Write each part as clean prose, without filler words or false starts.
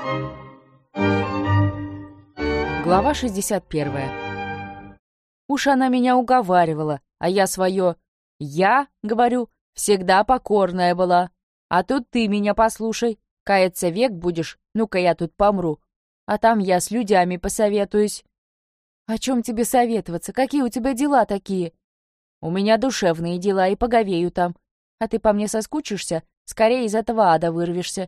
Глава 61. Уж она меня уговаривала, а я свое «я», говорю, всегда покорная была. А тут ты меня послушай, каяться век будешь, ну-ка я тут помру. А там я с людьми посоветуюсь. О чем тебе советоваться? Какие у тебя дела такие? У меня душевные дела и поговею там. А ты по мне соскучишься, скорее из этого ада вырвешься.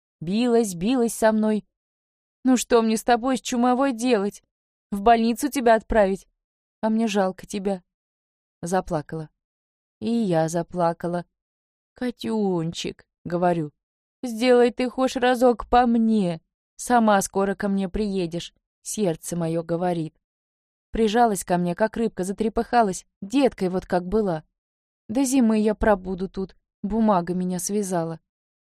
Билась со мной. Ну что мне с тобой, с чумовой, делать? В больницу тебя отправить? А мне жалко тебя. Заплакала. И я заплакала. «Катюнчик», — говорю, — «сделай ты хоть разок по мне. Сама скоро ко мне приедешь», — сердце мое говорит. Прижалась ко мне, как рыбка, затрепыхалась, деткой вот как была. До зимы я пробуду тут, бумага меня связала.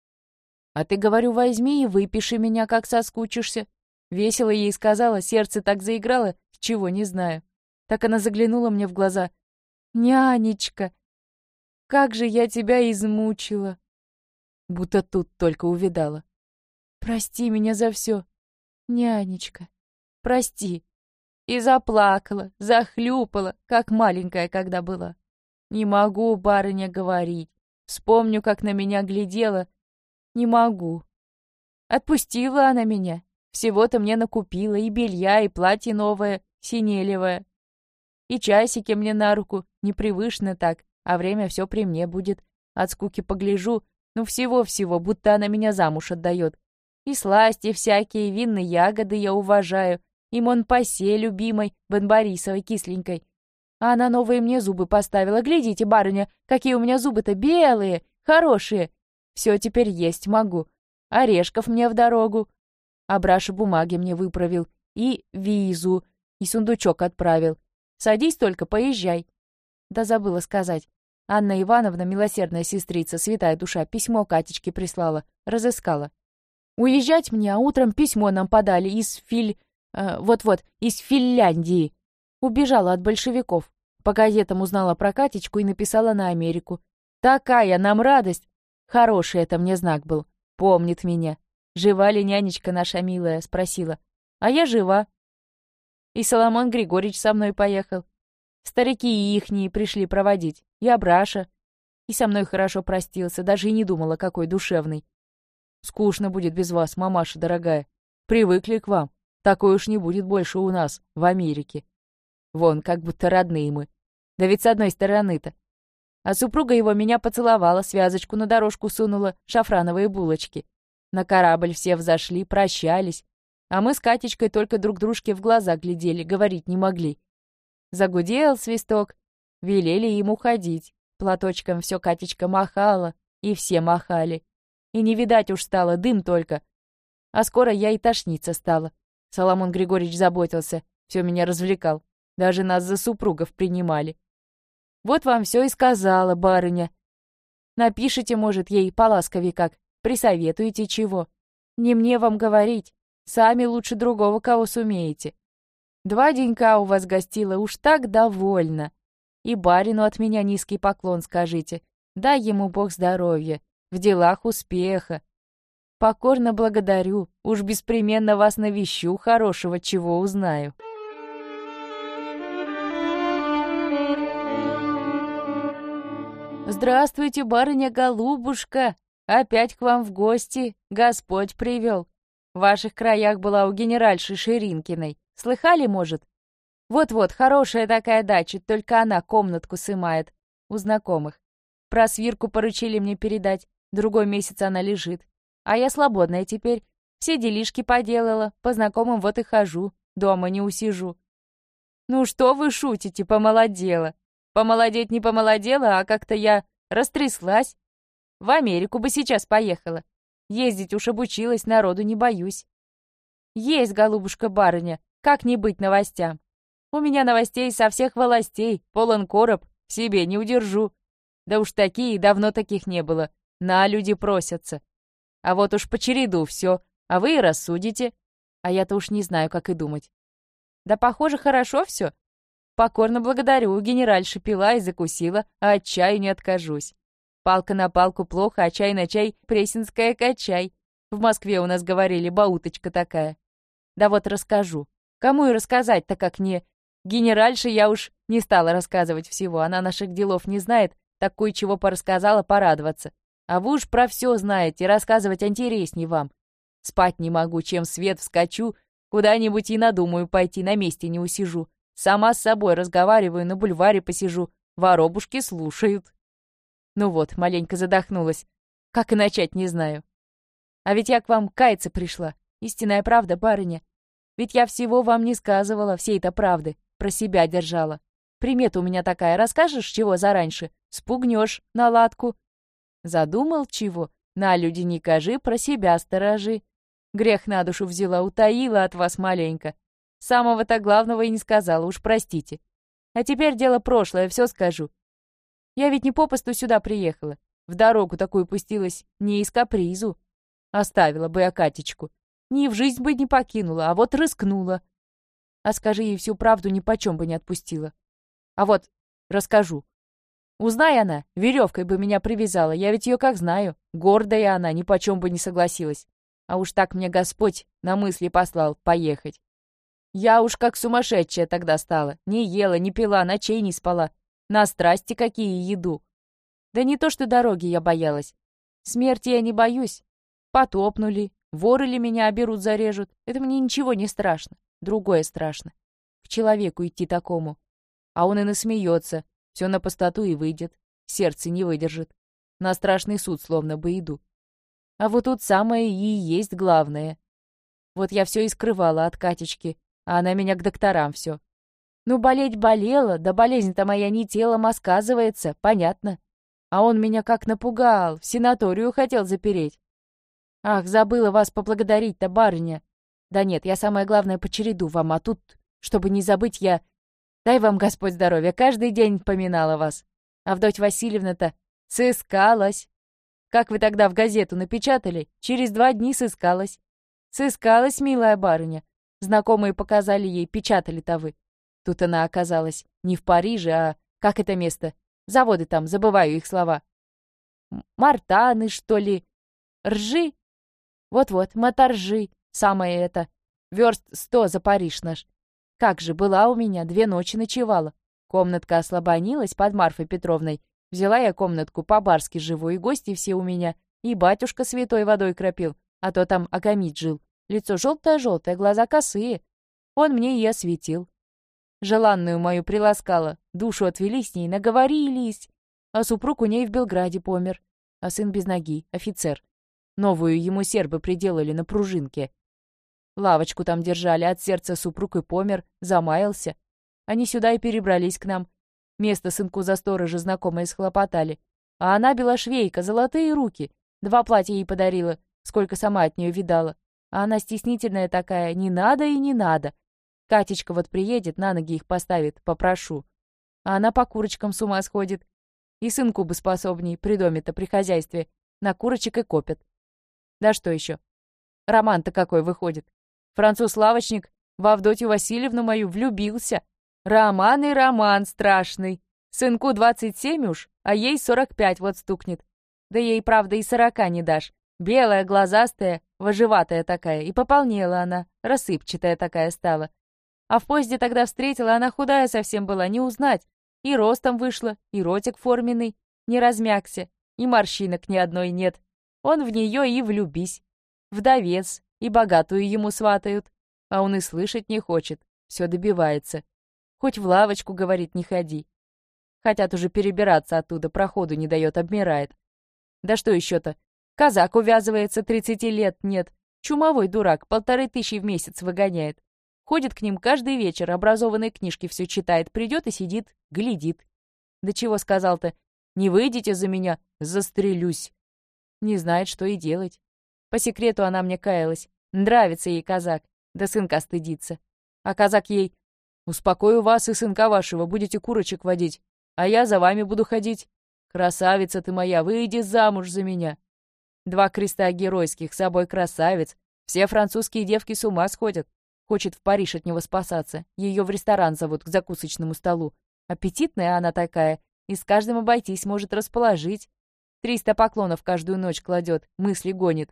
«А ты, говорю, возьми и выпиши меня, как соскучишься». Весело ей сказала, сердце так заиграло, чего не знаю. Так она заглянула мне в глаза. «Нянечка, как же я тебя измучила!» Будто тут только увидала. «Прости меня за все, нянечка, прости». И заплакала, захлюпала, как маленькая, когда была. Не могу, барыня, говорить. Вспомню, как на меня глядела. Не могу. Отпустила она меня. Всего-то мне накупила и белья, и платье новое, синелевое. И часики мне на руку, непривычно так, а время все при мне будет. От скуки погляжу, ну всего-всего, будто она меня замуж отдает. И сласти всякие, винные ягоды я уважаю, и Монпасье любимой, Бонборисовой кисленькой. А она новые мне зубы поставила. Глядите, барыня, какие у меня зубы-то белые, хорошие. Все теперь есть могу. Орешков мне в дорогу. А Браша бумаги мне выправил. И визу. И сундучок отправил. Садись только, поезжай. Да забыла сказать. Анна Ивановна, милосердная сестрица, святая душа, письмо Катечке прислала. Разыскала. Уезжать мне, а утром письмо нам подали из из Финляндии. Убежала от большевиков. По газетам узнала про Катечку и написала на Америку. Такая нам радость. Хороший это мне знак был. Помнит меня. Жива ли нянечка наша милая? Спросила. А я жива. И Соломон Григорьевич со мной поехал. Старики ихние пришли проводить. Я Браша. И со мной хорошо простился, даже и не думала, какой душевный. Скучно будет без вас, мамаша дорогая. Привыкли к вам. Такой уж не будет больше у нас, в Америке. Вон, как будто родные мы. Да ведь с одной стороны-то. А супруга его меня поцеловала, связочку на дорожку сунула, шафрановые булочки. На корабль все взошли, прощались. А мы с Катечкой только друг дружке в глаза глядели, говорить не могли. Загудел свисток. Велели ему ходить. Платочком все Катечка махала, и все махали. И не видать уж стало, дым только. А скоро я и тошниться стала. Соломон Григорьевич заботился, все меня развлекал. Даже нас за супругов принимали. Вот вам все и сказала, барыня. Напишите, может, ей поласковей как, присоветуете чего. Не мне вам говорить, сами лучше другого кого сумеете. 2 денька у вас гостила, уж так довольна. И барину от меня низкий поклон скажите. Дай ему Бог здоровья, в делах успеха. Покорно благодарю, уж беспременно вас навещу, хорошего чего узнаю. Здравствуйте, барыня-голубушка! Опять к вам в гости, Господь привел. В ваших краях была у генеральши Ширинкиной. Слыхали, может? Вот-вот, хорошая такая дача, только она комнатку сымает. У знакомых. Про свирку поручили мне передать, другой месяц она лежит. А я свободная теперь. Все делишки поделала, по знакомым вот и хожу, дома не усижу. Ну что вы шутите, помолодела? Помолодеть не помолодела, а как-то я растряслась. В Америку бы сейчас поехала. Ездить уж обучилась, народу не боюсь. Есть, голубушка-барыня, как не быть новостям. У меня новостей со всех волостей, полон короб, в себе не удержу. Да уж такие, давно таких не было. На люди просятся. А вот уж по череду все, а вы и рассудите. А я-то уж не знаю, как и думать. Да, похоже, хорошо все. Покорно благодарю, генеральша пила и закусила, а от чаю не откажусь. Палка на палку плохо, а чай на чай пресненская качай. В Москве у нас говорили, бауточка такая. Да вот расскажу. Кому и рассказать-то, как не... Генеральше я уж не стала рассказывать всего. Она наших делов не знает, так кое-чего порассказала порадоваться. А вы уж про все знаете, рассказывать интересней вам. Спать не могу, чем свет вскочу, куда-нибудь и надумаю пойти, на месте не усижу. Сама с собой разговариваю, на бульваре посижу, воробушки слушают. Ну вот, маленько задохнулась. Как и начать, не знаю. А ведь я к вам каяться пришла. Истинная правда, барыня. Ведь я всего вам не сказывала, всей-то правды. Про себя держала. Примета у меня такая, расскажешь, чего зараньше? Спугнешь на ладку. Задумал чего? На люди не кажи, про себя сторожи. Грех на душу взяла, утаила от вас маленько. Самого-то главного и не сказала, уж простите. А теперь дело прошлое, все скажу. Я ведь не попусту сюда приехала. В дорогу такую пустилась не из капризу. Оставила бы я Катечку. Ни в жизнь бы не покинула, а вот рискнула. А скажи ей всю правду, ни почем бы не отпустила. А вот расскажу. Узнай она, веревкой бы меня привязала, я ведь ее как знаю. Гордая она, ни почем бы не согласилась. А уж так мне Господь на мысли послал поехать. Я уж как сумасшедшая тогда стала. Не ела, не пила, ночей не спала. На страсти какие еду. Да не то что дороги я боялась. Смерти я не боюсь. Потопнули, воры ли меня оберут, зарежут. Это мне ничего не страшно. Другое страшно. К человеку идти такому. А он и насмеется. Все на пустоту и выйдет. Сердце не выдержит. На страшный суд словно бы иду. А вот тут самое и есть главное. Вот я все и скрывала от Катечки, а она меня к докторам все. Ну, болеть болела, да болезнь-то моя не телом, а сказывается, понятно. А он меня как напугал, в санаторию хотел запереть. Ах, забыла вас поблагодарить-то, барыня. Да нет, я самое главное по череду вам, а тут, чтобы не забыть, я... Дай вам Господь здоровья, каждый день поминала вас. Авдотья Васильевна-то сыскалась. Как вы тогда в газету напечатали, через 2 дня сыскалась. Сыскалась, милая барыня. Знакомые показали ей, печатали-то вы. Тут она оказалась не в Париже, а... Как это место? Заводы там, забываю их слова. Мартаны, что ли? Ржи? Вот-вот, моторжи. Самое это. Верст 100 за Париж наш. Как же, была у меня, 2 ночи ночевала. Комнатка ослабонилась под Марфой Петровной. Взяла я комнатку по-барски живу, и гости все у меня. И батюшка святой водой кропил, а то там Акамит жил. Лицо желтое-желтое, глаза косые. Он мне и осветил. Желанную мою приласкала, душу отвели с ней, наговорились. А супруг у ней в Белграде помер. А сын без ноги, офицер. Новую ему сербы приделали на пружинке. Лавочку там держали, от сердца супруг и помер, замаялся. Они сюда и перебрались к нам. Место сынку за сторожа знакомые схлопотали. А она белошвейка, золотые руки. 2 платья ей подарила, сколько сама от нее видала. А она стеснительная такая, не надо и не надо. Катечка вот приедет, на ноги их поставит, попрошу. А она по курочкам с ума сходит. И сынку бы способней, при доме-то, при хозяйстве. На курочек и копят. Да что еще? Роман-то какой выходит. Француз-лавочник в Авдотью Васильевну мою влюбился. Роман и роман страшный. Сынку 27 уж, а ей 45 вот стукнет. Да ей, правда, и 40 не дашь. Белая, глазастая, вожеватая такая. И пополнела она, рассыпчатая такая стала. А в поезде тогда встретила, она худая совсем была, не узнать. И ростом вышла, и ротик форменный, не размягся, и морщинок ни одной нет. Он в нее и влюбись. Вдовец, и богатую ему сватают. А он и слышать не хочет, все добивается. Хоть в лавочку, говорит, не ходи. Хотят уже перебираться оттуда, проходу не дает, обмирает. Да что еще-то? Казак увязывается, 30 лет нет. Чумовой дурак, 1500 в месяц выгоняет. Ходит к ним каждый вечер, образованные книжки все читает, придет и сидит, глядит. Да чего сказал-то? Не выйдете за меня, застрелюсь. Не знает, что и делать. По секрету она мне каялась. Нравится ей казак, да сынка стыдится. А казак ей: «Успокою вас и сынка вашего, будете курочек водить, а я за вами буду ходить. Красавица ты моя, выйди замуж за меня». 2 креста геройских, с собой красавец. Все французские девки с ума сходят. Хочет в Париж от него спасаться. Ее в ресторан зовут к закусочному столу. Аппетитная она такая, и с каждым обойтись может расположить. 300 поклонов каждую ночь кладет, мысли гонит.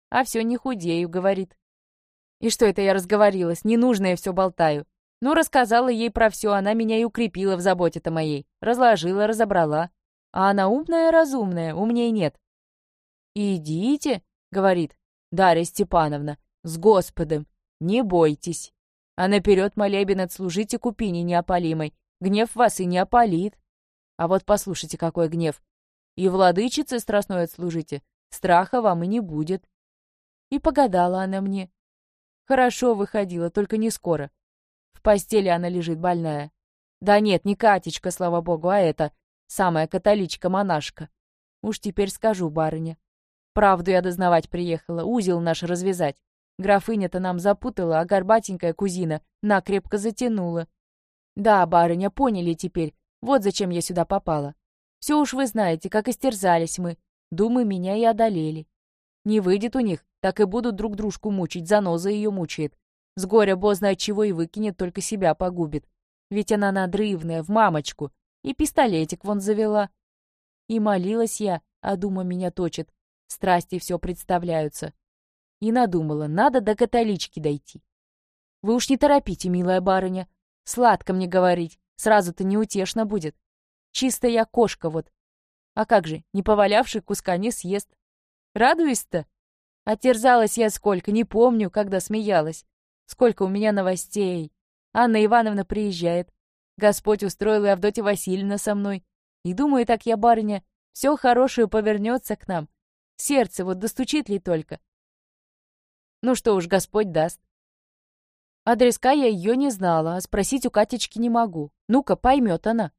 А все не худею, говорит. И что это я разговорилась, ненужное все болтаю. Ну, рассказала ей про все, она меня и укрепила в заботе-то моей. Разложила, разобрала. А она умная, разумная, умнее нет. «Идите», — говорит Дарья Степановна, — «с Господом, не бойтесь. А наперед молебен отслужите купине неопалимой, гнев вас и не опалит. А вот послушайте, какой гнев. И владычице страстной отслужите, страха вам и не будет». И погадала она мне. Хорошо выходила, только не скоро. В постели она лежит больная. Да нет, не Катечка, слава богу, а это самая католичка-монашка. Уж теперь скажу, барыня. Правду я дознавать приехала, узел наш развязать. Графыня-то нам запутала, а горбатенькая кузина накрепко затянула. Да, барыня, поняли теперь. Вот зачем я сюда попала. Все уж вы знаете, как истерзались мы. Думы меня и одолели. Не выйдет у них, так и будут друг дружку мучить, заноза ее мучает. С горя бозна от чего и выкинет, только себя погубит. Ведь она надрывная, в мамочку. И пистолетик вон завела. И молилась я, а дума меня точит. Страсти все представляются. И надумала, надо до католички дойти. Вы уж не торопите, милая барыня. Сладко мне говорить, сразу-то неутешно будет. Чисто я кошка вот. А как же, не повалявший куска не съест. Радуюсь-то? Оттерзалась я сколько, не помню, когда смеялась. Сколько у меня новостей. Анна Ивановна приезжает. Господь устроил и Авдотья Васильевна со мной. И думаю, так я, барыня, все хорошее повернется к нам. Сердце вот достучит ли только. Ну что уж, Господь даст. Адреска я ее не знала, а спросить у Катечки не могу. Ну-ка, поймет она.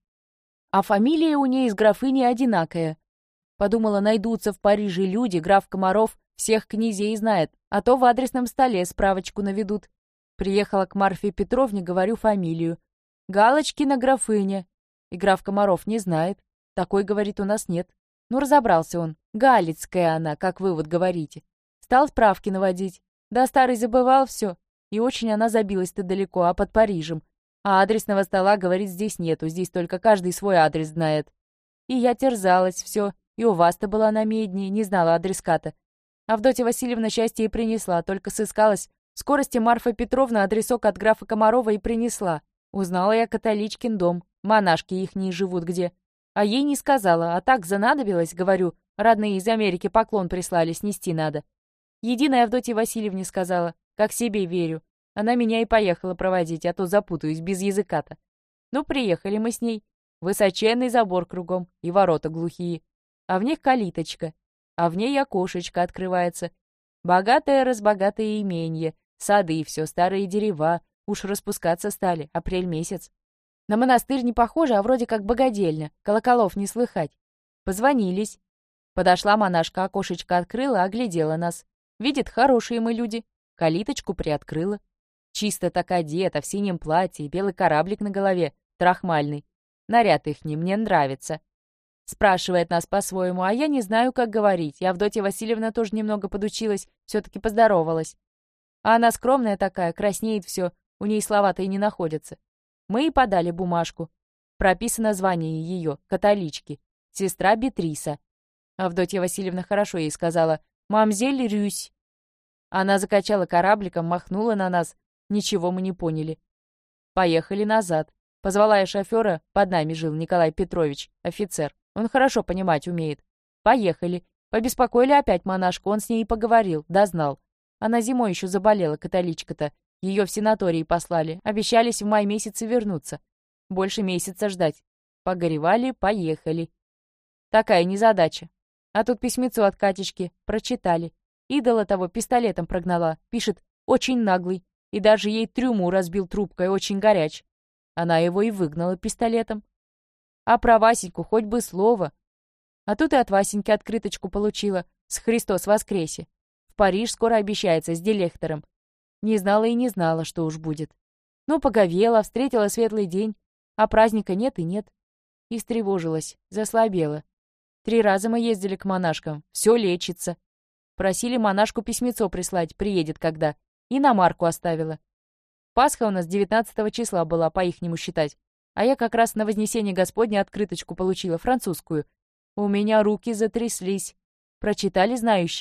А фамилия у ней с графыней одинакая. Подумала, найдутся в Париже люди, граф Комаров всех князей знает, а то в адресном столе справочку наведут. Приехала к Марфе Петровне, говорю фамилию. Галочкина графыня. И граф Комаров не знает. Такой, говорит, у нас нет. Ну, разобрался он. Галицкая она, как вы вот говорите. Стал справки наводить. Да старый забывал все. И очень она забилась-то далеко, а под Парижем. А адресного стола, говорит, здесь нету, здесь только каждый свой адрес знает. И я терзалась, все. И у вас-то была на медне, не знала адреска-то. Авдотья Васильевна счастье и принесла, только сыскалась. В скорости Марфа Петровна адресок от графа Комарова и принесла. Узнала я католичкин дом, монашки ихние живут где. А ей не сказала, а так занадобилась, говорю, родные из Америки поклон прислали, снести надо. Единая Авдотье Васильевне сказала, как себе верю. Она меня и поехала проводить, а то запутаюсь без языка-то. Ну, приехали мы с ней. Высоченный забор кругом и ворота глухие. А в них калиточка, а в ней окошечко открывается. Богатое-разбогатое именье, сады и все, старые дерева, уж распускаться стали, апрель месяц. На монастырь не похоже, а вроде как богадельня, колоколов не слыхать. Позвонились. Подошла монашка, окошечко открыла, оглядела нас. Видит, хорошие мы люди. Калиточку приоткрыла. Чисто так одета, в синем платье, белый кораблик на голове, трахмальный. Наряд ихний мне нравится. Спрашивает нас по-своему, а я не знаю, как говорить. И Авдотья Васильевна тоже немного подучилась, все-таки поздоровалась. А она скромная такая, краснеет все, у ней слова-то и не находятся. Мы и подали бумажку. Прописано звание ее, католички, сестра Бетриса. Авдотья Васильевна хорошо ей сказала «Мамзель Рюсь». Она закачала корабликом, махнула на нас. Ничего мы не поняли. Поехали назад. Позвала я шофера, под нами жил Николай Петрович, офицер. Он хорошо понимать умеет. Поехали. Побеспокоили опять монашку, он с ней и поговорил, дознал. Она зимой еще заболела, католичка-то. Ее в санатории послали, обещались в мае месяце вернуться. Больше месяца ждать. Погоревали, поехали. Такая незадача. А тут письмецо от Катечки, прочитали. Идола того пистолетом прогнала, пишет, очень наглый. И даже ей трюму разбил трубкой, очень горяч. Она его и выгнала пистолетом. А про Васеньку хоть бы слово. А тут и от Васеньки открыточку получила с «Христос воскресе». В Париж скоро обещается с дилектором. Не знала и не знала, что уж будет. Ну, поговела, встретила светлый день, а праздника нет и нет. И встревожилась, заслабела. 3 раза мы ездили к монашкам, все лечится. Просили монашку письмецо прислать, приедет когда. И на марку оставила. Пасха у нас 19 числа была, по-ихнему считать. А я как раз на Вознесение Господне открыточку получила, французскую. У меня руки затряслись. Прочитали знающие.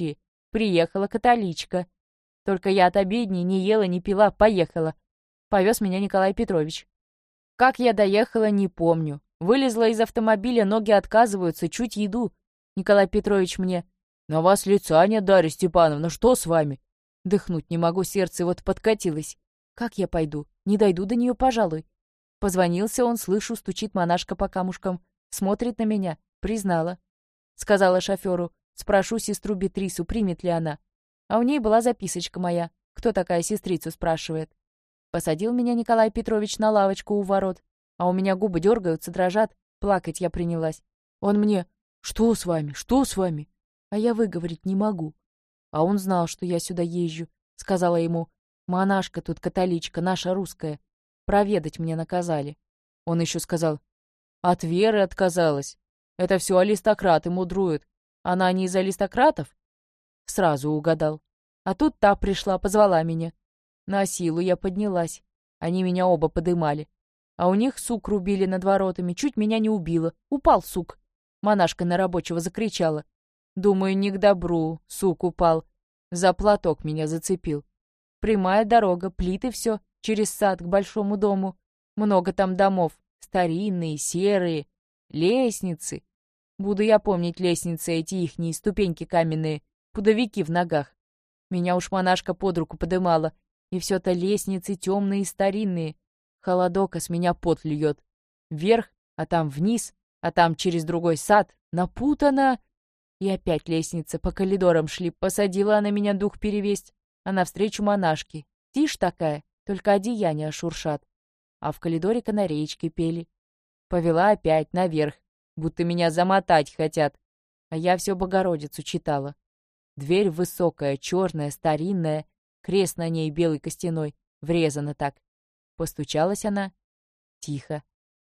приехала католичка. Только я от обедни не ела, не пила, поехала. Повез меня Николай Петрович. Как я доехала, не помню. Вылезла из автомобиля, ноги отказываются, чуть еду. Николай Петрович мне: «На вас лица нет, Дарья Степановна, что с вами?» Дыхнуть не могу, сердце вот подкатилось. Как я пойду? Не дойду до нее, пожалуй. Позвонился он, слышу, стучит монашка по камушкам. Смотрит на меня. Признала. Сказала шоферу: спрошу сестру Бетрису, примет ли она. А у ней была записочка моя. Кто такая сестрицу, спрашивает. Посадил меня Николай Петрович на лавочку у ворот. А у меня губы дергаются, дрожат. Плакать я принялась. Он мне: «Что с вами? Что с вами?» А я выговорить не могу. А он знал, что я сюда езжу. Сказала ему: «Монашка тут католичка, наша русская. Проведать мне наказали». Он еще сказал: «От веры отказалась. Это все аристократы мудруют. Она не из аристократов?» Сразу угадал. А тут та пришла, позвала меня. На силу я поднялась. Они меня оба подымали. А у них сук рубили над воротами. Чуть меня не убило. Упал сук. Монашка на рабочего закричала. Думаю, не к добру. Сук упал. За платок меня зацепил. Прямая дорога, плиты все, через сад к большому дому. Много там домов. Старинные, серые. Лестницы. Буду я помнить лестницы эти ихние, ступеньки каменные. Пудовики в ногах. Меня уж монашка под руку подымала. И все-то лестницы темные и старинные. Холодок, а с меня пот льет. Вверх, а там вниз, а там через другой сад. Напутано. И опять лестница, по коридорам шли. Посадила она меня дух перевесть. А навстречу монашке. Тишь такая, только одеяния шуршат. А в коридоре канареечки пели. Повела опять наверх, будто меня замотать хотят. А я все Богородицу читала. Дверь высокая, черная, старинная, крест на ней белый костяной, врезана так. Постучалась она. Тихо.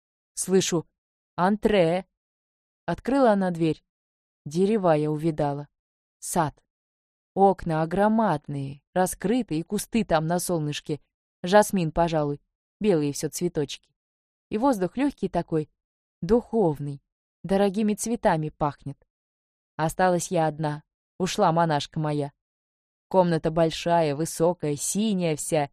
Слышу: «Антре!» Открыла она дверь. Дерева я увидала. Сад. Окна огромадные, раскрытые, и кусты там на солнышке. Жасмин, пожалуй. Белые все цветочки. И воздух легкий такой, духовный. Дорогими цветами пахнет. Осталась я одна. Ушла монашка моя. Комната большая, высокая, синяя вся.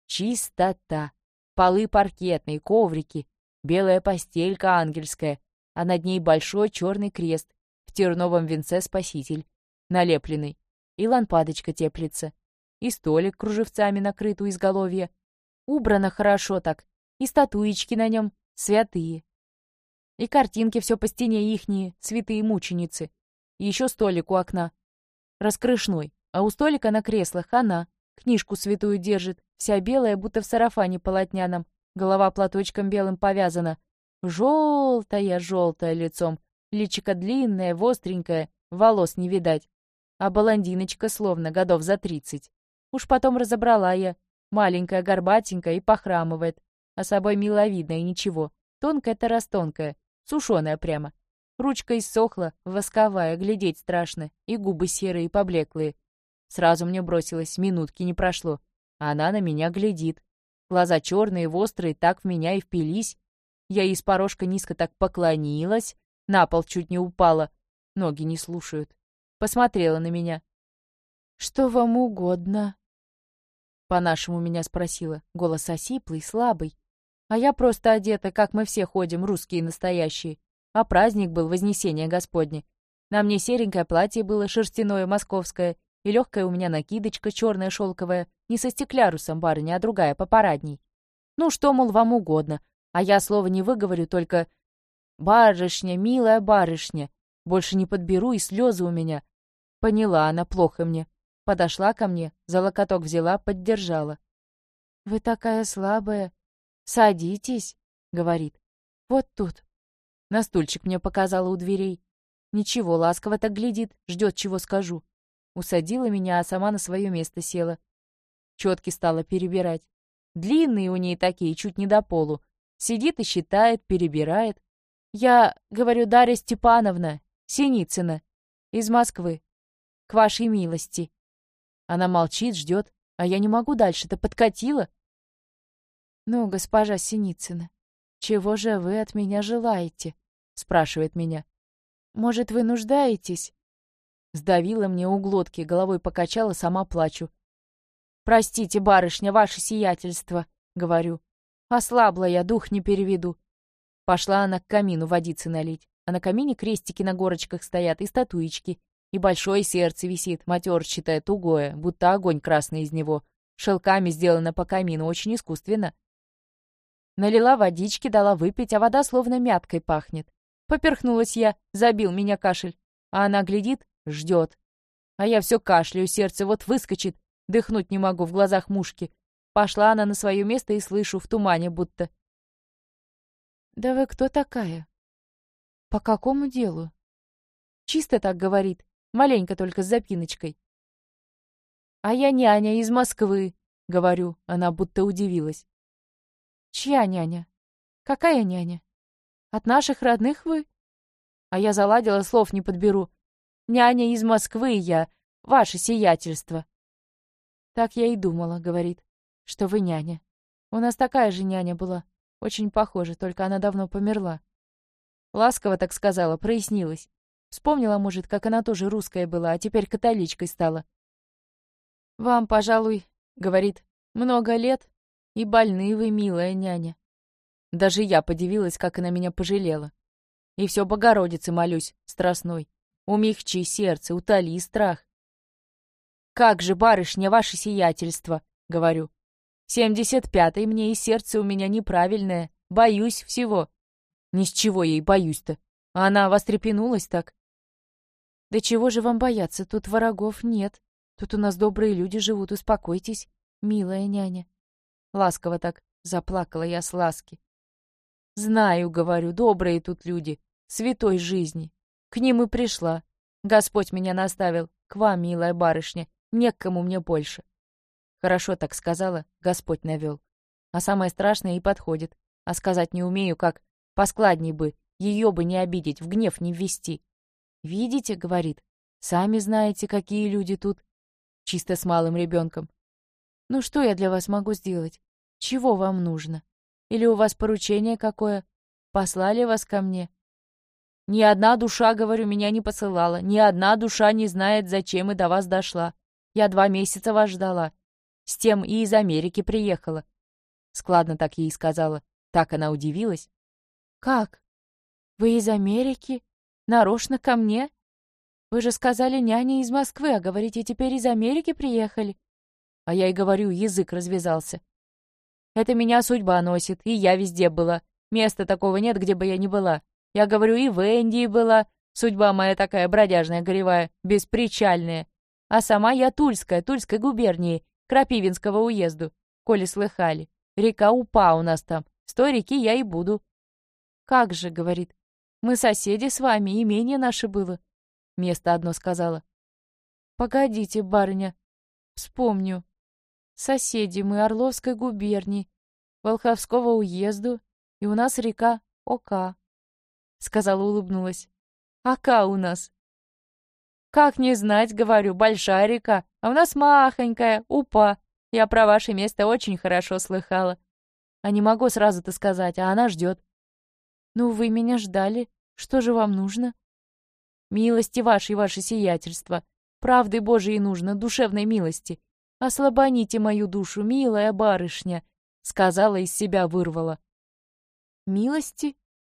Чистота. Полы паркетные, коврики. Белая постелька ангельская, а над ней большой черный крест. В терновом венце Спаситель, налепленный. И лампадочка теплится. И столик кружевцами накрыт у изголовья. Убрано хорошо так. И статуечки на нем святые. И картинки все по стене ихние, святые мученицы. И еще столик у окна. Раскрышной, а у столика на креслах она. Книжку святую держит, вся белая, будто в сарафане полотняном. Голова платочком белым повязана. Желтая лицом. Личико длинное, востренькое, волос не видать. А блондиночка словно годов за 30. Уж потом разобрала я. Маленькая, горбатенькая и похрамывает. А собой миловидная и ничего. Тонкая-то растонкая, сушеная прямо. Ручка иссохла, восковая, глядеть страшно. И губы серые, поблеклые. Сразу мне бросилось, минутки не прошло. А она на меня глядит. Глаза черные, острые, так в меня и впились. Я ей с порожка низко так поклонилась. На пол чуть не упала. Ноги не слушают. Посмотрела на меня. «Что вам угодно?» По-нашему меня спросила. Голос осиплый, слабый. А я просто одета, как мы все ходим, русские настоящие. А праздник был Вознесение Господне. На мне серенькое платье было, шерстяное, московское, и легкая у меня накидочка черная шелковая, не со стеклярусом, барыня, а другая, попарадней. Ну, что, мол, вам угодно. А я слова не выговорю, только «барышня, милая барышня». Больше не подберу, и слезы у меня. Поняла она плохо мне. Подошла ко мне, за локоток взяла, поддержала. «Вы такая слабая. Садитесь», — говорит. «Вот тут». На стульчик мне показала у дверей. Ничего, ласково так глядит, ждет, чего скажу. Усадила меня, а сама на свое место села. Четки стала перебирать. Длинные у ней такие, чуть не до полу. Сидит и считает, перебирает. Я говорю: «Дарья Степановна, Синицына, из Москвы, к вашей милости». Она молчит, ждет, а я не могу дальше-то, подкатила. «Ну, госпожа Синицына, чего же вы от меня желаете?» — спрашивает меня. «Может, вы нуждаетесь?» Сдавила мне у глотки, головой покачала, сама плачу. «Простите, барышня, ваше сиятельство», — говорю. «Ослабла я, дух не переведу». Пошла она к камину водицы налить, а на камине крестики на горочках стоят и статуечки, и большое сердце висит, матерчатое, тугое, будто огонь красный из него. Шелками сделано по камину, очень искусственно. Налила водички, дала выпить, а вода словно мяткой пахнет. Поперхнулась я, забил меня кашель. А она глядит, ждет. А я все кашляю, сердце вот выскочит, дыхнуть не могу, в глазах мушки. Пошла она на свое место и слышу, в тумане будто. «Да вы кто такая? По какому делу?» Чисто так говорит, маленько только с запиночкой. «А я няня из Москвы», — говорю, она будто удивилась. «Чья няня? Какая няня? От наших родных вы?» А я заладила, слов не подберу. «Няня из Москвы я, ваше сиятельство». «Так я и думала», — говорит, — «что вы няня. У нас такая же няня была, очень похожа, только она давно померла». Ласково так сказала, прояснилась. Вспомнила, может, как она тоже русская была, а теперь католичкой стала. «Вам, пожалуй, — говорит, — много лет, и больны вы, милая няня». Даже я подивилась, как она меня пожалела. И все Богородице молюсь, страстной. Умягчи сердце, утоли страх. «Как же, барышня, ваше сиятельство!» — говорю. 75-й мне, и сердце у меня неправильное. Боюсь всего. Ни с чего ей боюсь-то. А она вострепенулась так. «Да чего же вам бояться? Тут врагов нет. Тут у нас добрые люди живут, успокойтесь, милая няня». Ласково так заплакала я с ласки. «Знаю, — говорю, — добрые тут люди, святой жизни. К ним и пришла. Господь меня наставил, к вам, милая барышня, не к кому мне больше». Хорошо так сказала, Господь навел. А самое страшное и подходит. А сказать не умею, как поскладней бы, ее бы не обидеть, в гнев не ввести. «Видите, — говорит, — сами знаете, какие люди тут». Чисто с малым ребенком. «Ну что я для вас могу сделать? Чего вам нужно? Или у вас поручение какое? Послали вас ко мне?» «Ни одна душа, — говорю, — меня не посылала. Ни одна душа не знает, зачем и до вас дошла. Я 2 месяца вас ждала. С тем и из Америки приехала». Складно так ей сказала. Так она удивилась. «Как? Вы из Америки? Нарочно ко мне? Вы же сказали, няня из Москвы, а говорите, теперь из Америки приехали». А я и говорю, язык развязался. «Это меня судьба носит, и я везде была. Места такого нет, где бы я ни была. Я говорю, и в Индии была. Судьба моя такая бродяжная, горевая, беспричальная. А сама я Тульской губернии, Крапивинского уезду, коли слыхали. Река Упа у нас там. С той реки я и буду». «Как же, — говорит, — мы соседи с вами, имение наше было». Место одно сказала. «Погодите, барыня, вспомню. Соседи мы Орловской губернии, Волховского уезду, и у нас река Ока», — сказала, улыбнулась. «Ока у нас». «Как не знать, — говорю, — большая река, а у нас махонькая, Упа. Я про ваше место очень хорошо слыхала. А не могу сразу-то сказать, а она ждет». «Ну, вы меня ждали. Что же вам нужно?» «Милости вашей, ваше сиятельство. Правды Божией нужно, душевной милости. Ослабоните мою душу, милая барышня», — сказала, из себя вырвала. «Милости?»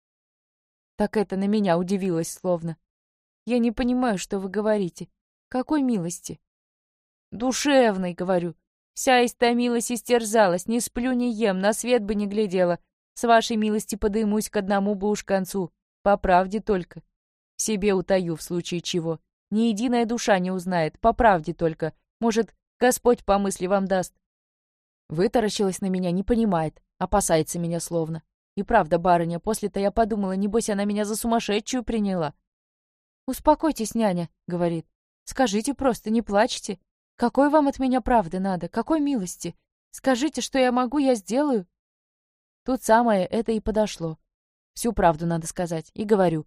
Так это на меня удивилась словно. «Я не понимаю, что вы говорите. Какой милости?» «Душевной, — говорю. Вся истомилась, истерзалась, не сплю, не ем, на свет бы не глядела. С вашей милости подымусь к одному бы уж концу. По правде только. В себе утаю, в случае чего. Ни единая душа не узнает, по правде только. Может, Господь по мысли вам даст». Вытаращилась на меня, не понимает, опасается меня словно. И правда, барыня, после-то я подумала, небось, она меня за сумасшедшую приняла. «Успокойтесь, няня, — говорит. — Скажите просто, не плачьте. Какой вам от меня правды надо? Какой милости? Скажите, что я могу, я сделаю». Тут самое это и подошло. Всю правду надо сказать. И говорю.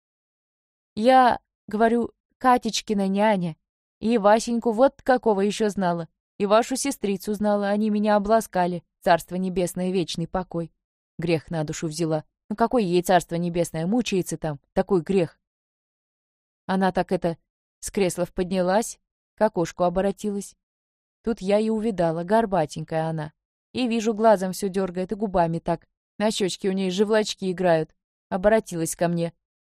«Я, — говорю, — Катечкина няня. И Васеньку вот какого еще знала. И вашу сестрицу знала. Они меня обласкали. Царство небесное, вечный покой». Грех на душу взяла. Ну какой ей царство небесное? Мучается там. Такой грех. Она так это С креслов поднялась, к окошку оборотилась. Тут я и увидала, горбатенькая она. И вижу, глазом все дергает и губами так. На щечке у ней живлачки играют. Оборотилась ко мне.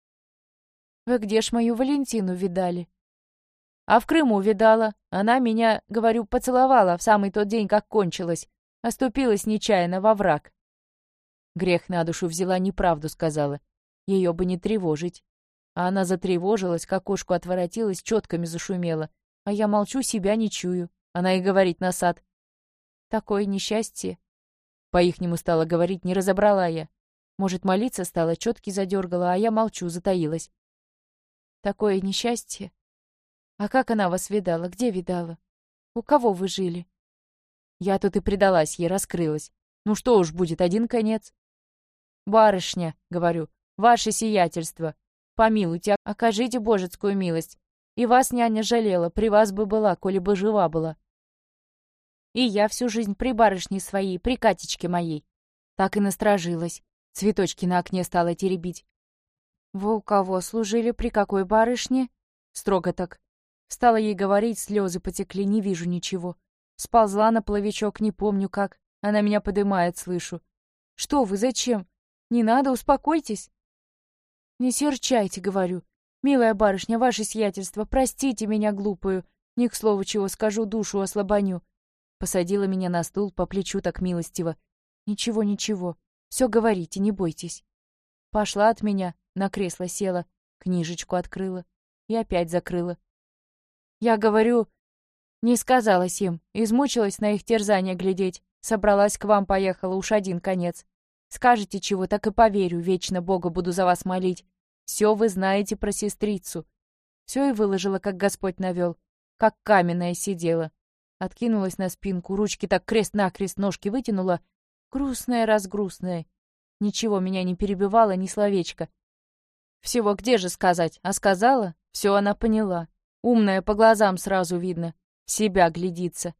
«Вы где ж мою Валентину видали?» «А в Крыму видала. Она меня, говорю, поцеловала в самый тот день, как кончилась. Оступилась нечаянно во враг». Грех на душу взяла, неправду сказала. Ее бы не тревожить. А она затревожилась, к окошку отворотилась, четками зашумела. А я молчу, себя не чую. Она и говорит на сад. «Такое несчастье». По-ихнему стала говорить, не разобрала я. Может, молиться стала, четки задергала, а я молчу, затаилась. «Такое несчастье? А как она вас видала? Где видала? У кого вы жили?» Я тут и предалась ей, раскрылась. Ну что уж будет, один конец. «Барышня», — говорю, — «ваше сиятельство, помилуйте, окажите божецкую милость. И вас няня жалела, при вас бы была, коли бы жива была». И я всю жизнь при барышне своей, при Катечке моей. Так и насторожилась. Цветочки на окне стала теребить. «Вы у кого служили, при какой барышне?» Строго так. Стала ей говорить, слезы потекли, не вижу ничего. Сползла на половичок, не помню как. Она меня подымает, слышу. «Что вы, зачем? Не надо, успокойтесь». «Не серчайте», — говорю. «Милая барышня, ваше сиятельство, простите меня глупую. Не к слову чего скажу, душу ослабоню». Посадила меня на стул, по плечу так милостиво. «Ничего, ничего. Все говорите, не бойтесь». Пошла от меня, на кресло села, книжечку открыла и опять закрыла. Я говорю, не сказалась им, измучилась на их терзание глядеть. Собралась к вам, поехала, уж один конец. Скажете чего, так и поверю, вечно Бога буду за вас молить. Все вы знаете про сестрицу. Все и выложила, как Господь навел, как каменная сидела. Откинулась на спинку, ручки так крест-накрест, ножки вытянула. Грустная-разгрустная. Ничего меня не перебивало, ни словечко. Всего где же сказать, а сказала, все она поняла. Умная, по глазам сразу видно, в себя глядится.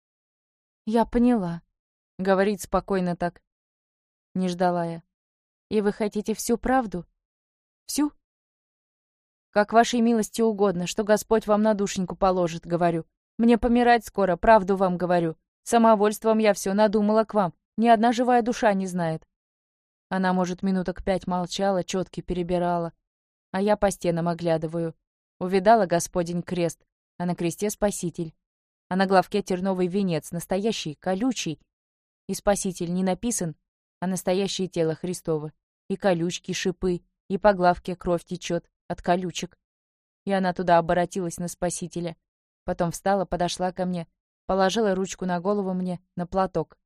«Я поняла», — говорит спокойно так. Не ждала я. «И вы хотите всю правду? Всю?» «Как вашей милости угодно, что Господь вам на душеньку положит», — говорю. «Мне помирать скоро, правду вам говорю. Самовольством я все надумала к вам. Ни одна живая душа не знает». Она, может, минуток 5 молчала, четки перебирала. А я по стенам оглядываю. Увидала Господень крест, а на кресте Спаситель. А на главке терновый венец, настоящий, колючий. И Спаситель не написан, а настоящее тело Христово. И колючки, шипы, и по главке кровь течет от колючек. И она туда оборотилась на Спасителя. Потом встала, подошла ко мне, положила ручку на голову мне, на платок.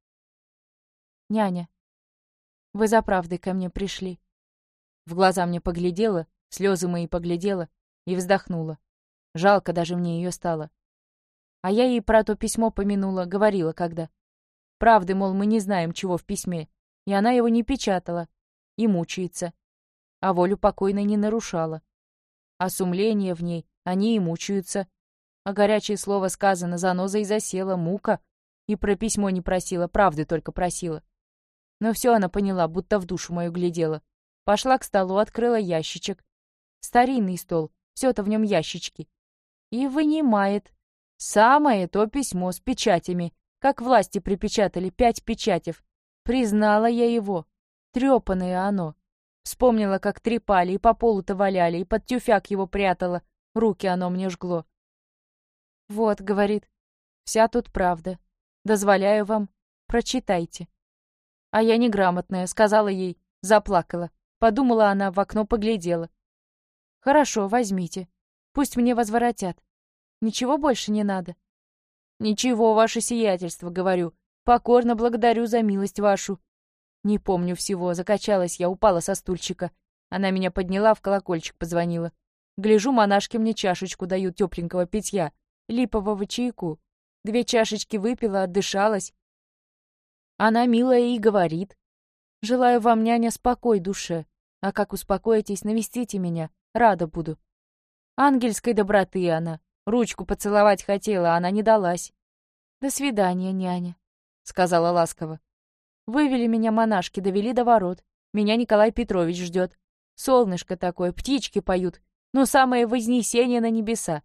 «Няня, вы за правдой ко мне пришли». В глаза мне поглядела, слезы мои поглядела и вздохнула. Жалко даже мне ее стало. А я ей про то письмо помянула, говорила когда. Правды, мол, мы не знаем, чего в письме, и она его не печатала, и мучается. А волю покойной не нарушала. А сумление в ней, они и мучаются. А горячее слово сказано, занозой засела, мука. И про письмо не просила, правды только просила. Но все она поняла, будто в душу мою глядела. Пошла к столу, открыла ящичек. Старинный стол, все-то в нем ящички. И вынимает. Самое то письмо с печатями, как власти припечатали 5 печатев. Признала я его. Трепанное оно. Вспомнила, как трепали, и по полу-то валяли, и под тюфяк его прятала. Руки оно мне жгло. «Вот», — говорит, — «вся тут правда. Дозволяю вам. Прочитайте». А я неграмотная, сказала ей, заплакала. Подумала она, в окно поглядела. «Хорошо, возьмите. Пусть мне возвратят. Ничего больше не надо». «Ничего, ваше сиятельство», — говорю. «Покорно благодарю за милость вашу». Не помню всего, закачалась я, упала со стульчика. Она меня подняла, в колокольчик позвонила. Гляжу, монашки мне чашечку дают тепленького питья, липового чайку. 2 чашечки выпила, отдышалась. Она, милая, и говорит. «Желаю вам, няня, спокой душе. А как успокоитесь, навестите меня, рада буду». Ангельской доброты она. Ручку поцеловать хотела, а она не далась. «До свидания, няня», — сказала ласково. Вывели меня монашки, довели до ворот. Меня Николай Петрович ждет. Солнышко такое, птички поют. Ну, самое вознесение на небеса.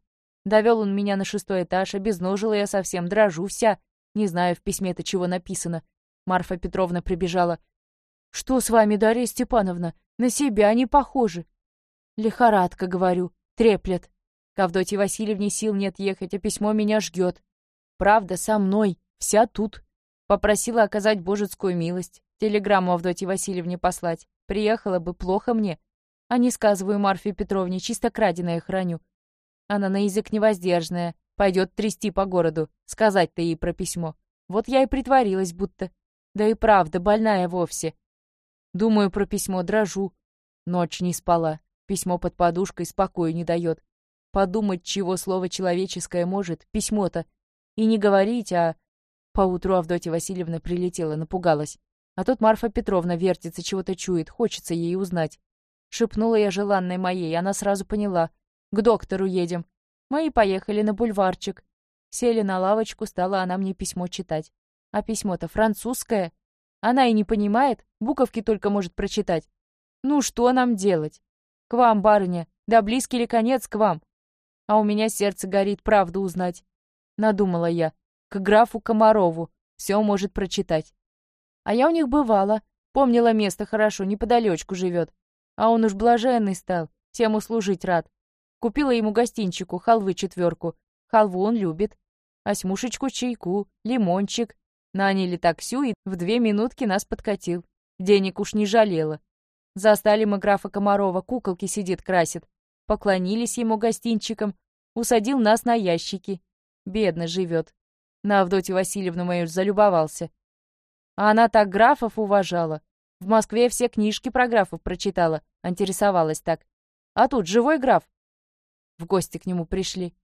Довел он меня на 6-й этаж, обезножила я совсем, дрожу вся. Не знаю, в письме-то чего написано. Марфа Петровна прибежала. «Что с вами, Дарья Степановна? На себя не похожи». «Лихорадка, говорю, треплет. К Авдотье Васильевне сил нет ехать, а письмо меня жгет. Правда, со мной, вся тут. Попросила оказать божескую милость, телеграмму Авдотье Васильевне послать. Приехала бы, плохо мне. А не сказываю Марфе Петровне, чисто краденое храню. Она на язык невоздержанная, пойдет трясти по городу, сказать-то ей про письмо. Вот я и притворилась будто. Да и правда, больная вовсе. Думаю про письмо, дрожу. Ночь не спала, письмо под подушкой спокою не дает. Подумать, чего слово человеческое может, письмо-то. И не говорить, а... Поутру Авдотья Васильевна прилетела, напугалась. А тут Марфа Петровна вертится, чего-то чует, хочется ей узнать. Шепнула я желанной моей, она сразу поняла. К доктору едем. Мы и поехали на бульварчик. Сели на лавочку, стала она мне письмо читать. А письмо-то французское. Она и не понимает, буковки только может прочитать. Ну, что нам делать? К вам, барыня, да близкий ли конец к вам? А у меня сердце горит правду узнать. Надумала я. К графу Комарову. Все может прочитать. А я у них бывала. Помнила место хорошо, неподалечку живет. А он уж блаженный стал, всем услужить рад. Купила ему гостинчику, халвы 4. Халву он любит. Осьмушечку чайку, лимончик. Наняли таксю и в 2 минутки нас подкатил. Денег уж не жалела. Застали мы графа Комарова, куколки сидит, красит. Поклонились ему гостинчиком. Усадил нас на ящики. Бедно живет. На Авдотью Васильевну мою залюбовался. А она так графов уважала. В Москве все книжки про графов прочитала. Интересовалась так. А тут живой граф. В гости к нему пришли.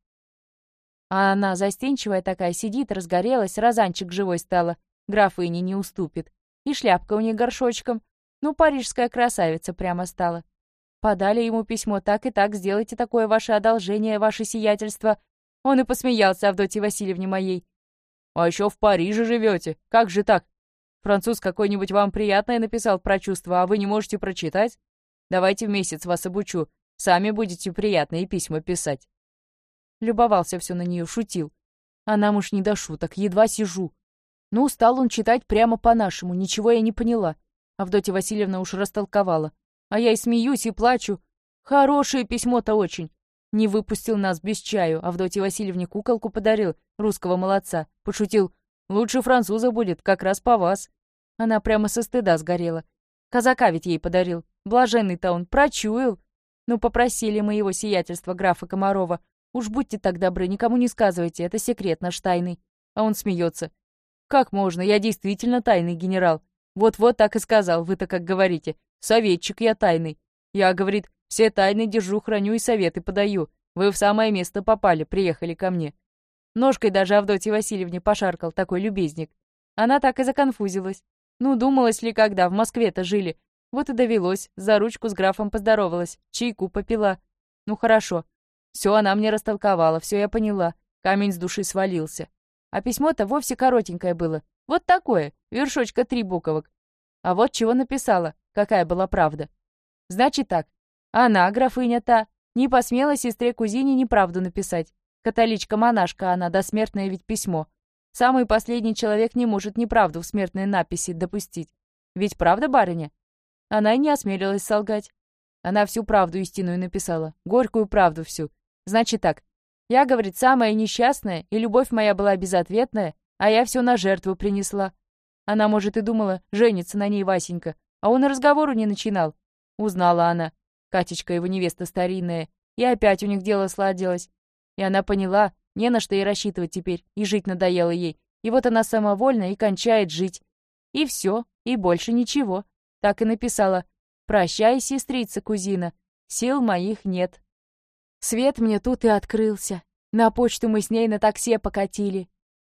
А она, застенчивая такая, сидит, разгорелась, розанчик живой стала. Графыне не уступит. И шляпка у них горшочком. Ну, парижская красавица прямо стала. Подали ему письмо, так и так, сделайте такое ваше одолжение, ваше сиятельство. Он и посмеялся Авдотье Васильевне моей. А еще в Париже живете. Как же так? Француз какой-нибудь вам приятное написал про чувства, а вы не можете прочитать? Давайте в месяц вас обучу. Сами будете приятные письма писать. Любовался все на нее, шутил. А нам уж не до шуток, едва сижу. Ну, стал он читать прямо по-нашему, ничего я не поняла. Авдотья Васильевна уж растолковала. А я и смеюсь, и плачу. Хорошее письмо-то очень. Не выпустил нас без чаю. Авдотье Васильевне куколку подарил, русского молодца. Пошутил. Лучше француза будет, как раз по вас. Она прямо со стыда сгорела. Казака ведь ей подарил. Блаженный-то он, прочуял. Ну, попросили мы его сиятельства графа Комарова. Уж будьте так добры, никому не сказывайте, это секрет наш тайный. А он смеется. Как можно, я действительно тайный генерал. Вот-вот так и сказал, вы-то как говорите. Советчик я тайный. Я, говорит, все тайны держу, храню и советы подаю. Вы в самое место попали, приехали ко мне. Ножкой даже Авдотье Васильевне пошаркал такой любезник. Она так и законфузилась. Ну, думалось ли, когда в Москве-то жили. Вот и довелось, за ручку с графом поздоровалась, чайку попила. Ну, хорошо. Все она мне растолковала, все я поняла. Камень с души свалился. А письмо-то вовсе коротенькое было. Вот такое, вершочка 3 буковок. А вот чего написала, какая была правда. Значит так, она, графыня та, не посмела сестре-кузине неправду написать. Католичка-монашка она, да смертное ведь письмо. Самый последний человек не может неправду в смертной написи допустить. Ведь правда, барыня? Она и не осмелилась солгать. Она всю правду истинную написала, горькую правду всю. Значит так, я, говорит, самая несчастная, и любовь моя была безответная, а я все на жертву принесла. Она, может, и думала, женится на ней Васенька, а он и разговору не начинал. Узнала она, Катечка его невеста старинная, и опять у них дело сладилось. И она поняла, не на что ей рассчитывать теперь, и жить надоело ей. И вот она самовольно и кончает жить. И все, и больше ничего. Так и написала: «Прощай, сестрица-кузина, сил моих нет». Свет мне тут и открылся. На почту мы с ней на такси покатили.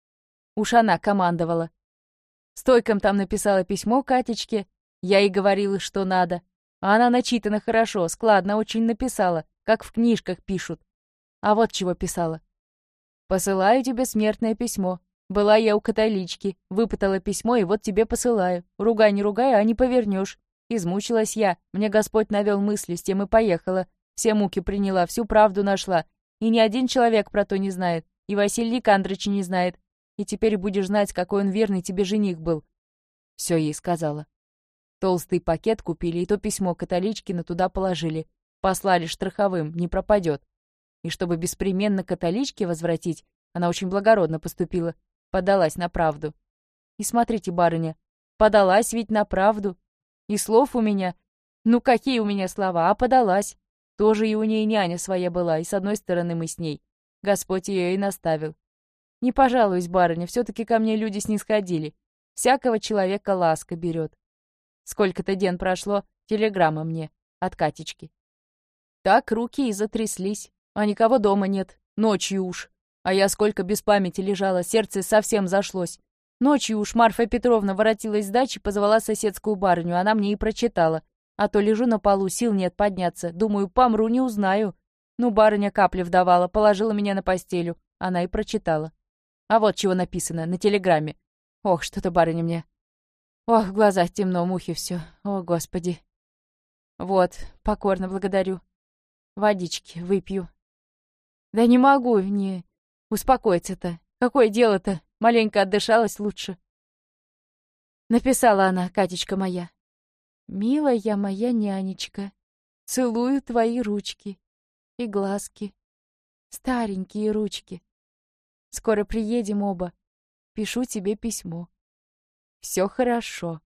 Уж она командовала. Стойком там написала письмо Катечке. Я ей говорила, что надо. А она начитана хорошо, складно очень написала, как в книжках пишут. А вот чего писала. «Посылаю тебе смертное письмо. Была я у католички, выпытала письмо, и вот тебе посылаю. Ругай, не ругай, а не повернешь. Измучилась я, мне Господь навел мысли, с тем и поехала. Все муки приняла, всю правду нашла. И ни один человек про то не знает. И Василий Никандрович не знает. И теперь будешь знать, какой он верный тебе жених был. Все ей сказала. Толстый пакет купили, и то письмо католичкино туда положили. Послали штриховым, не пропадет. И чтобы беспременно католичке возвратить, она очень благородно поступила. Подалась на правду. И смотрите, барыня, подалась ведь на правду. И слов у меня... Ну, какие у меня слова? А подалась. Тоже и у ней няня своя была, и с одной стороны мы с ней. Господь ее и наставил. Не пожалуюсь, барыня, все-таки ко мне люди снисходили. Всякого человека ласка берет. Сколько-то ден прошло, телеграмма мне от Катечки. Так руки и затряслись, а никого дома нет, ночью уж. А я сколько без памяти лежала, сердце совсем зашлось. Ночью уж Марфа Петровна воротилась с дачи, позвала соседскую барыню, она мне и прочитала. А то лежу на полу, сил нет подняться, думаю, помру, не узнаю. Ну, барыня капли вдавала, положила меня на постелю, она и прочитала. А вот чего написано на телеграмме. Ох, что-то барыня мне. Ох, в глазах темно, мухи все. О, Господи. Вот, покорно благодарю. Водички выпью. Да не могу, не успокоиться-то. Какое дело-то? Маленько отдышалась лучше. Написала она, Катечка моя. «Милая моя нянечка, целую твои ручки и глазки, старенькие ручки. Скоро приедем оба, пишу тебе письмо. Все хорошо».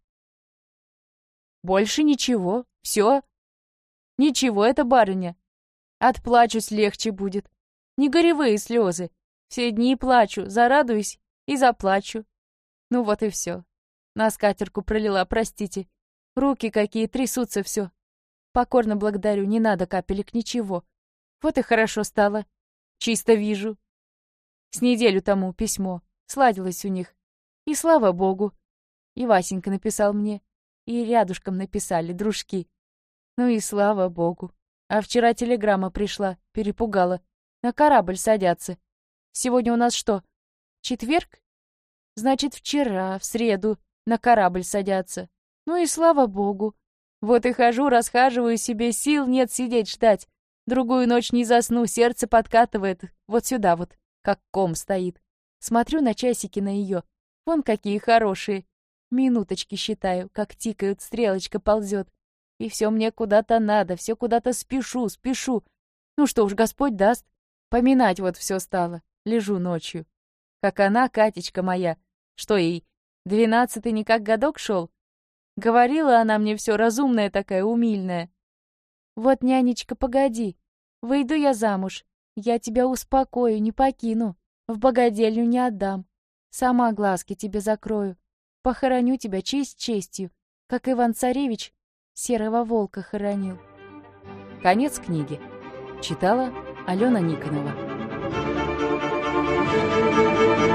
Больше ничего, все. Ничего это, барыня. Отплачусь легче будет. Не горевые слезы. Все дни плачу, зарадуюсь и заплачу. Ну вот и все. На скатерку пролила, простите. Руки какие, трясутся все. Покорно благодарю, не надо капелек, ничего. Вот и хорошо стало. Чисто вижу. С неделю тому письмо. Сладилось у них. И слава богу. И Васенька написал мне. И рядышком написали, дружки. Ну и слава богу. А вчера телеграмма пришла, перепугала. На корабль садятся. Сегодня у нас что, четверг? Значит, вчера, в среду, на корабль садятся. Ну и слава богу. Вот и хожу, расхаживаю себе, сил нет сидеть ждать. Другую ночь не засну, сердце подкатывает. Вот сюда вот, как ком стоит. Смотрю на часики на ее. Вон какие хорошие. Минуточки считаю, как тикают, стрелочка ползет. И все мне куда-то надо, все куда-то спешу. Ну что уж, Господь даст. Поминать вот все стало. Лежу ночью. Как она, Катечка моя. Что ей, 12-й никак годок шел? Говорила она мне все, разумная такая, умильная. Вот, нянечка, погоди. Выйду я замуж. Я тебя успокою, не покину. В богадельню не отдам. Сама глазки тебе закрою. Похороню тебя честь честью, как Иван-царевич серого волка хоронил. Конец книги. Читала Алена Никонова.